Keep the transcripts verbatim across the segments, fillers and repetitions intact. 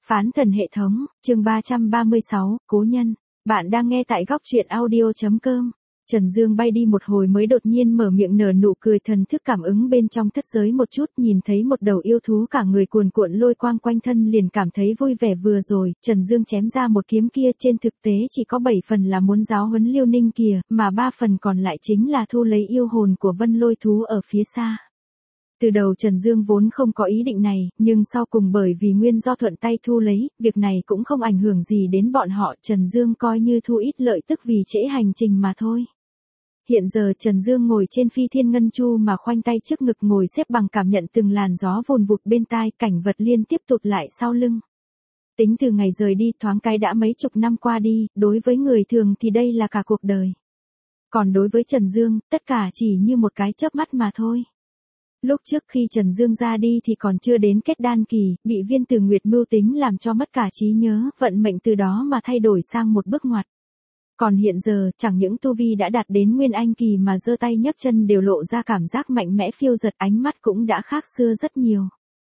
Phán thần hệ thống, chương ba trăm ba mươi sáu, cố nhân. Bạn đang nghe tại góc truyện audio chấm com. Trần Dương bay đi một hồi mới đột nhiên mở miệng nở nụ cười, thần thức cảm ứng bên trong thất giới một chút, nhìn thấy một đầu yêu thú cả người cuồn cuộn lôi quang quanh thân liền cảm thấy vui vẻ. Vừa rồi, Trần Dương chém ra một kiếm kia trên thực tế chỉ có bảy phần là muốn giáo huấn Liêu Ninh kìa, mà ba phần còn lại chính là thu lấy yêu hồn của vân lôi thú ở phía xa. Từ đầu Trần Dương vốn không có ý định này, nhưng sau cùng bởi vì nguyên do thuận tay thu lấy, việc này cũng không ảnh hưởng gì đến bọn họ, Trần Dương coi như thu ít lợi tức vì trễ hành trình mà thôi. Hiện giờ Trần Dương ngồi trên phi thiên ngân chu mà khoanh tay trước ngực ngồi xếp bằng, cảm nhận từng làn gió vùn vụt bên tai, cảnh vật liên tiếp tụt lại sau lưng. Tính từ ngày rời đi thoáng cái đã mấy chục năm qua đi, đối với người thường thì đây là cả cuộc đời. Còn đối với Trần Dương, tất cả chỉ như một cái chớp mắt mà thôi. Lúc trước khi Trần Dương ra đi thì còn chưa đến kết đan kỳ, bị Viên Tử Nguyệt mưu tính làm cho mất cả trí nhớ, vận mệnh từ đó mà thay đổi sang một bước ngoặt. Còn hiện giờ, chẳng những tu vi đã đạt đến nguyên anh kỳ mà giơ tay nhấc chân đều lộ ra cảm giác mạnh mẽ phiêu dật, ánh mắt cũng đã khác xưa rất nhiều.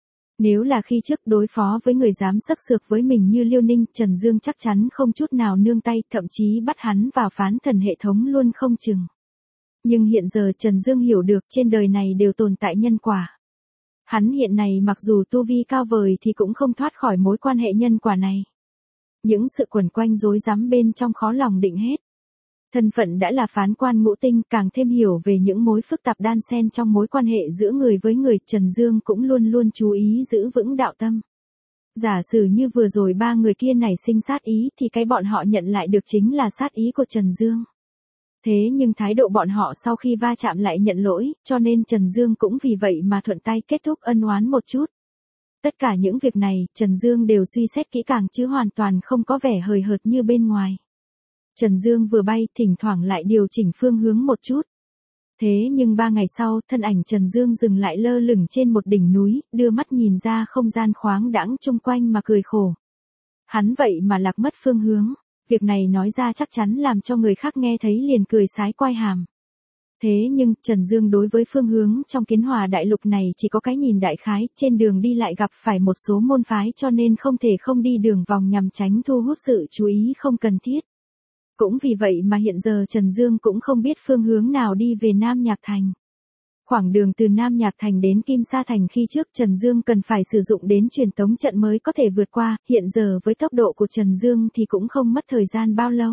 Nếu là khi trước đối phó với người dám xắc xược với mình như Liêu Ninh, Trần Dương chắc chắn không chút nào nương tay, thậm chí bắt hắn vào phán thần hệ thống luôn không chừng. Nhưng hiện giờ Trần Dương hiểu được trên đời này đều tồn tại nhân quả. Hắn hiện này mặc dù tu vi cao vời thì cũng không thoát khỏi mối quan hệ nhân quả này. Những sự quẩn quanh rối rắm bên trong khó lòng định hết. Thân phận đã là phán quan ngũ tinh, càng thêm hiểu về những mối phức tạp đan xen trong mối quan hệ giữa người với người, Trần Dương cũng luôn luôn chú ý giữ vững đạo tâm. Giả sử như vừa rồi ba người kia nảy sinh sát ý thì cái bọn họ nhận lại được chính là sát ý của Trần Dương. Thế nhưng thái độ bọn họ sau khi va chạm lại nhận lỗi, cho nên Trần Dương cũng vì vậy mà thuận tay kết thúc ân oán một chút. Tất cả những việc này, Trần Dương đều suy xét kỹ càng chứ hoàn toàn không có vẻ hời hợt như bên ngoài. Trần Dương vừa bay, thỉnh thoảng lại điều chỉnh phương hướng một chút. Thế nhưng ba ngày sau, thân ảnh Trần Dương dừng lại lơ lửng trên một đỉnh núi, đưa mắt nhìn ra không gian khoáng đãng chung quanh mà cười khổ. Hắn vậy mà lạc mất phương hướng. Việc này nói ra chắc chắn làm cho người khác nghe thấy liền cười sái quai hàm. Thế nhưng, Trần Dương đối với phương hướng trong Kiến Hòa đại lục này chỉ có cái nhìn đại khái, trên đường đi lại gặp phải một số môn phái cho nên không thể không đi đường vòng nhằm tránh thu hút sự chú ý không cần thiết. Cũng vì vậy mà hiện giờ Trần Dương cũng không biết phương hướng nào đi về Nam Nhạc Thành. Khoảng đường từ Nam Nhạc Thành đến Kim Sa Thành khi trước Trần Dương cần phải sử dụng đến truyền tống trận mới có thể vượt qua, hiện giờ với tốc độ của Trần Dương thì cũng không mất thời gian bao lâu.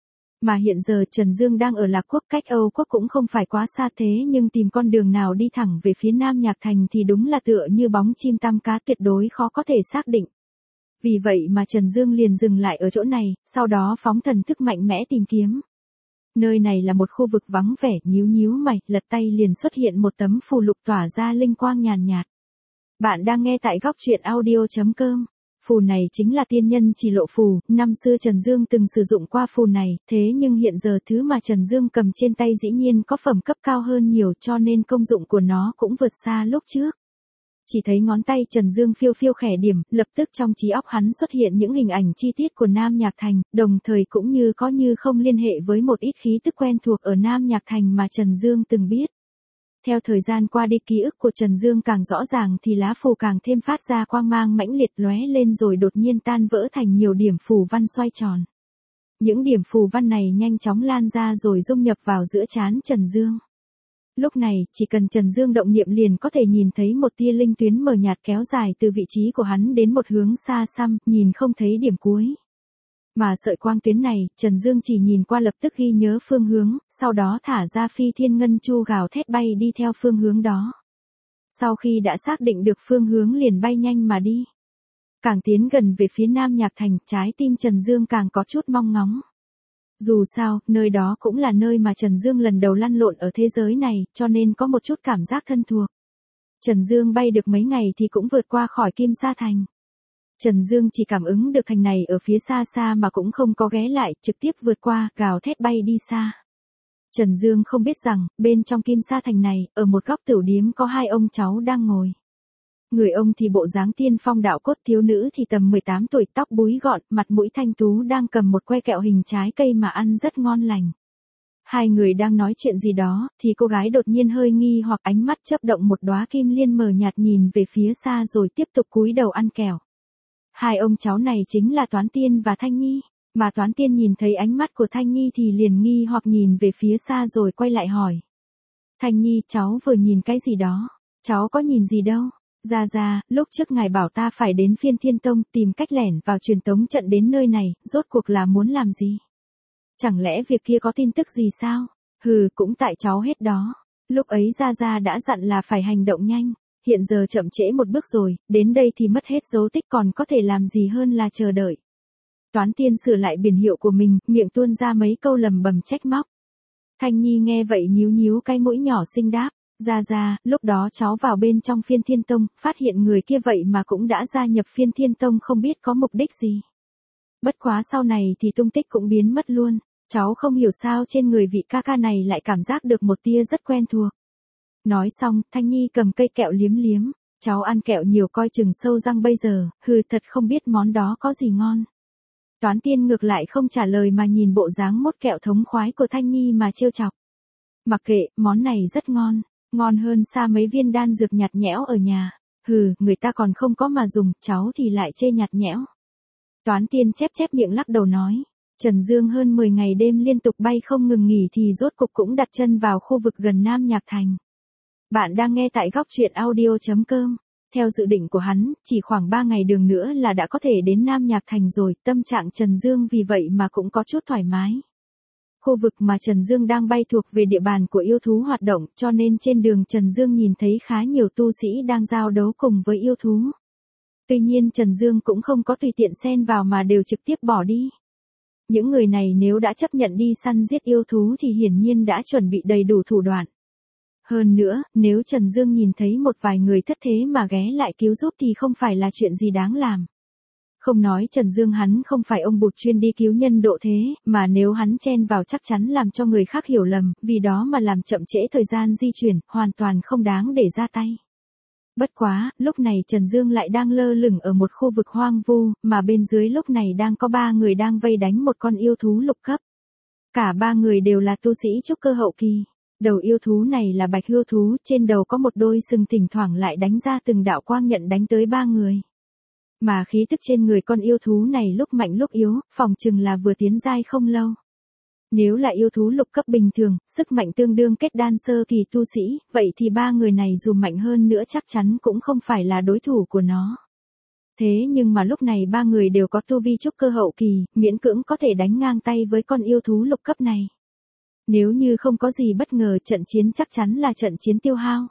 Mà hiện giờ Trần Dương đang ở Lạc Quốc, cách Âu Quốc cũng không phải quá xa, thế nhưng tìm con đường nào đi thẳng về phía Nam Nhạc Thành thì đúng là tựa như bóng chim tăm cá, tuyệt đối khó có thể xác định. Vì vậy mà Trần Dương liền dừng lại ở chỗ này, sau đó phóng thần thức mạnh mẽ tìm kiếm. Nơi này là một khu vực vắng vẻ, nhíu nhíu mày, lật tay liền xuất hiện một tấm phù lục tỏa ra linh quang nhàn nhạt. Bạn đang nghe tại góc truyện audio chấm com. Phù này chính là tiên nhân chỉ lộ phù, năm xưa Trần Dương từng sử dụng qua phù này, thế nhưng hiện giờ thứ mà Trần Dương cầm trên tay dĩ nhiên có phẩm cấp cao hơn nhiều, cho nên công dụng của nó cũng vượt xa lúc trước. Chỉ thấy ngón tay Trần Dương phiêu phiêu khẽ điểm, lập tức trong trí óc hắn xuất hiện những hình ảnh chi tiết của Nam Nhạc Thành, đồng thời cũng như có như không liên hệ với một ít khí tức quen thuộc ở Nam Nhạc Thành mà Trần Dương từng biết. Theo thời gian qua đi, ký ức của Trần Dương càng rõ ràng thì lá phù càng thêm phát ra quang mang mãnh liệt, lóe lên rồi đột nhiên tan vỡ thành nhiều điểm phù văn xoay tròn. Những điểm phù văn này nhanh chóng lan ra rồi dung nhập vào giữa trán Trần Dương. Lúc này, chỉ cần Trần Dương động niệm liền có thể nhìn thấy một tia linh tuyến mờ nhạt kéo dài từ vị trí của hắn đến một hướng xa xăm, nhìn không thấy điểm cuối. Mà sợi quang tuyến này, Trần Dương chỉ nhìn qua lập tức ghi nhớ phương hướng, sau đó thả ra phi thiên ngân chu gào thét bay đi theo phương hướng đó. Sau khi đã xác định được phương hướng liền bay nhanh mà đi. Càng tiến gần về phía Nam Nhạc Thành, trái tim Trần Dương càng có chút mong ngóng. Dù sao, nơi đó cũng là nơi mà Trần Dương lần đầu lăn lộn ở thế giới này, cho nên có một chút cảm giác thân thuộc. Trần Dương bay được mấy ngày thì cũng vượt qua khỏi Kim Sa Thành. Trần Dương chỉ cảm ứng được thành này ở phía xa xa mà cũng không có ghé lại, trực tiếp vượt qua, gào thét bay đi xa. Trần Dương không biết rằng, bên trong Kim Sa Thành này, ở một góc tiểu điếm có hai ông cháu đang ngồi. Người ông thì bộ dáng tiên phong đạo cốt, thiếu nữ thì tầm mười tám tuổi, tóc búi gọn, mặt mũi thanh tú, đang cầm một que kẹo hình trái cây mà ăn rất ngon lành. Hai người đang nói chuyện gì đó, thì cô gái đột nhiên hơi nghi hoặc ánh mắt chớp động một đóa kim liên mờ nhạt nhìn về phía xa rồi tiếp tục cúi đầu ăn kẹo. Hai ông cháu này chính là Toán Tiên và Thanh Nhi, mà Toán Tiên nhìn thấy ánh mắt của Thanh Nhi thì liền nghi hoặc nhìn về phía xa rồi quay lại hỏi. Thanh Nhi, cháu vừa nhìn cái gì đó? Cháu có nhìn gì đâu. Ra ra, lúc trước ngài bảo ta phải đến Phiên Thiên Tông tìm cách lẻn vào truyền tống trận đến nơi này, rốt cuộc là muốn làm gì? Chẳng lẽ việc kia có tin tức gì sao? Hừ, cũng tại cháu hết đó. Lúc ấy Ra Ra đã dặn là phải hành động nhanh, hiện giờ chậm trễ một bước rồi, đến đây thì mất hết dấu tích còn có thể làm gì hơn là chờ đợi. Toán Tiên sửa lại biển hiệu của mình, miệng tuôn ra mấy câu lầm bầm trách móc. Thanh Nhi nghe vậy nhíu nhíu cái mũi nhỏ xinh đáp. Ra Ra, lúc đó cháu vào bên trong Phiên Thiên Tông, phát hiện người kia vậy mà cũng đã gia nhập Phiên Thiên Tông không biết có mục đích gì. Bất quá sau này thì tung tích cũng biến mất luôn, cháu không hiểu sao trên người vị ca ca này lại cảm giác được một tia rất quen thuộc. Nói xong, Thanh Nhi cầm cây kẹo liếm liếm, cháu ăn kẹo nhiều coi chừng sâu răng bây giờ, hừ thật không biết món đó có gì ngon. Toán Tiên ngược lại không trả lời mà nhìn bộ dáng mốt kẹo thống khoái của Thanh Nhi mà trêu chọc. Mặc kệ, món này rất ngon. Ngon hơn xa mấy viên đan dược nhạt nhẽo ở nhà. Hừ, người ta còn không có mà dùng, cháu thì lại chê nhạt nhẽo. Toán Tiên chép chép miệng lắc đầu nói. Trần Dương hơn mười ngày đêm liên tục bay không ngừng nghỉ thì rốt cục cũng đặt chân vào khu vực gần Nam Nhạc Thành. Bạn đang nghe tại góc truyện audio chấm com. Theo dự định của hắn, chỉ khoảng ba ngày đường nữa là đã có thể đến Nam Nhạc Thành rồi, tâm trạng Trần Dương vì vậy mà cũng có chút thoải mái. Khu vực mà Trần Dương đang bay thuộc về địa bàn của yêu thú hoạt động, cho nên trên đường Trần Dương nhìn thấy khá nhiều tu sĩ đang giao đấu cùng với yêu thú. Tuy nhiên Trần Dương cũng không có tùy tiện xen vào mà đều trực tiếp bỏ đi. Những người này nếu đã chấp nhận đi săn giết yêu thú thì hiển nhiên đã chuẩn bị đầy đủ thủ đoạn. Hơn nữa, nếu Trần Dương nhìn thấy một vài người thất thế mà ghé lại cứu giúp thì không phải là chuyện gì đáng làm. Không nói Trần Dương hắn không phải ông bụt chuyên đi cứu nhân độ thế, mà nếu hắn chen vào chắc chắn làm cho người khác hiểu lầm, vì đó mà làm chậm trễ thời gian di chuyển, hoàn toàn không đáng để ra tay. Bất quá, lúc này Trần Dương lại đang lơ lửng ở một khu vực hoang vu, mà bên dưới lúc này đang có ba người đang vây đánh một con yêu thú lục cấp. Cả ba người đều là tu sĩ trúc cơ hậu kỳ. Đầu yêu thú này là bạch hươu thú, trên đầu có một đôi sừng thỉnh thoảng lại đánh ra từng đạo quang nhận đánh tới ba người. Mà khí tức trên người con yêu thú này lúc mạnh lúc yếu, phòng chừng là vừa tiến giai không lâu. Nếu là yêu thú lục cấp bình thường, sức mạnh tương đương kết đan sơ kỳ tu sĩ, vậy thì ba người này dù mạnh hơn nữa chắc chắn cũng không phải là đối thủ của nó. Thế nhưng mà lúc này ba người đều có tu vi trúc cơ hậu kỳ, miễn cưỡng có thể đánh ngang tay với con yêu thú lục cấp này. Nếu như không có gì bất ngờ trận chiến chắc chắn là trận chiến tiêu hao.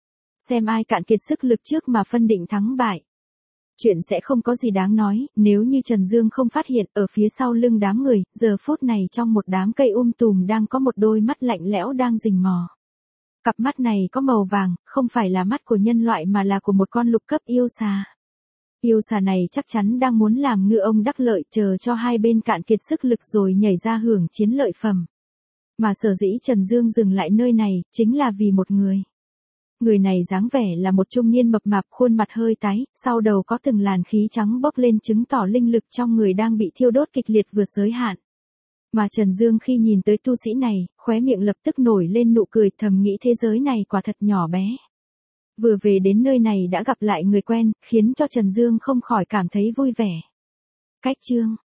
Xem ai cạn kiệt sức lực trước mà phân định thắng bại. Chuyện sẽ không có gì đáng nói, nếu như Trần Dương không phát hiện ở phía sau lưng đám người, giờ phút này trong một đám cây um tùm đang có một đôi mắt lạnh lẽo đang rình mò. Cặp mắt này có màu vàng, không phải là mắt của nhân loại mà là của một con lục cấp yêu xà. Yêu xà này chắc chắn đang muốn làm ngư ông đắc lợi chờ cho hai bên cạn kiệt sức lực rồi nhảy ra hưởng chiến lợi phẩm. Mà sở dĩ Trần Dương dừng lại nơi này, chính là vì một người. Người này dáng vẻ là một trung niên mập mạp khuôn mặt hơi tái, sau đầu có từng làn khí trắng bốc lên chứng tỏ linh lực trong người đang bị thiêu đốt kịch liệt vượt giới hạn. Mà Trần Dương khi nhìn tới tu sĩ này, khóe miệng lập tức nổi lên nụ cười thầm nghĩ thế giới này quả thật nhỏ bé. Vừa về đến nơi này đã gặp lại người quen, khiến cho Trần Dương không khỏi cảm thấy vui vẻ. Cách chương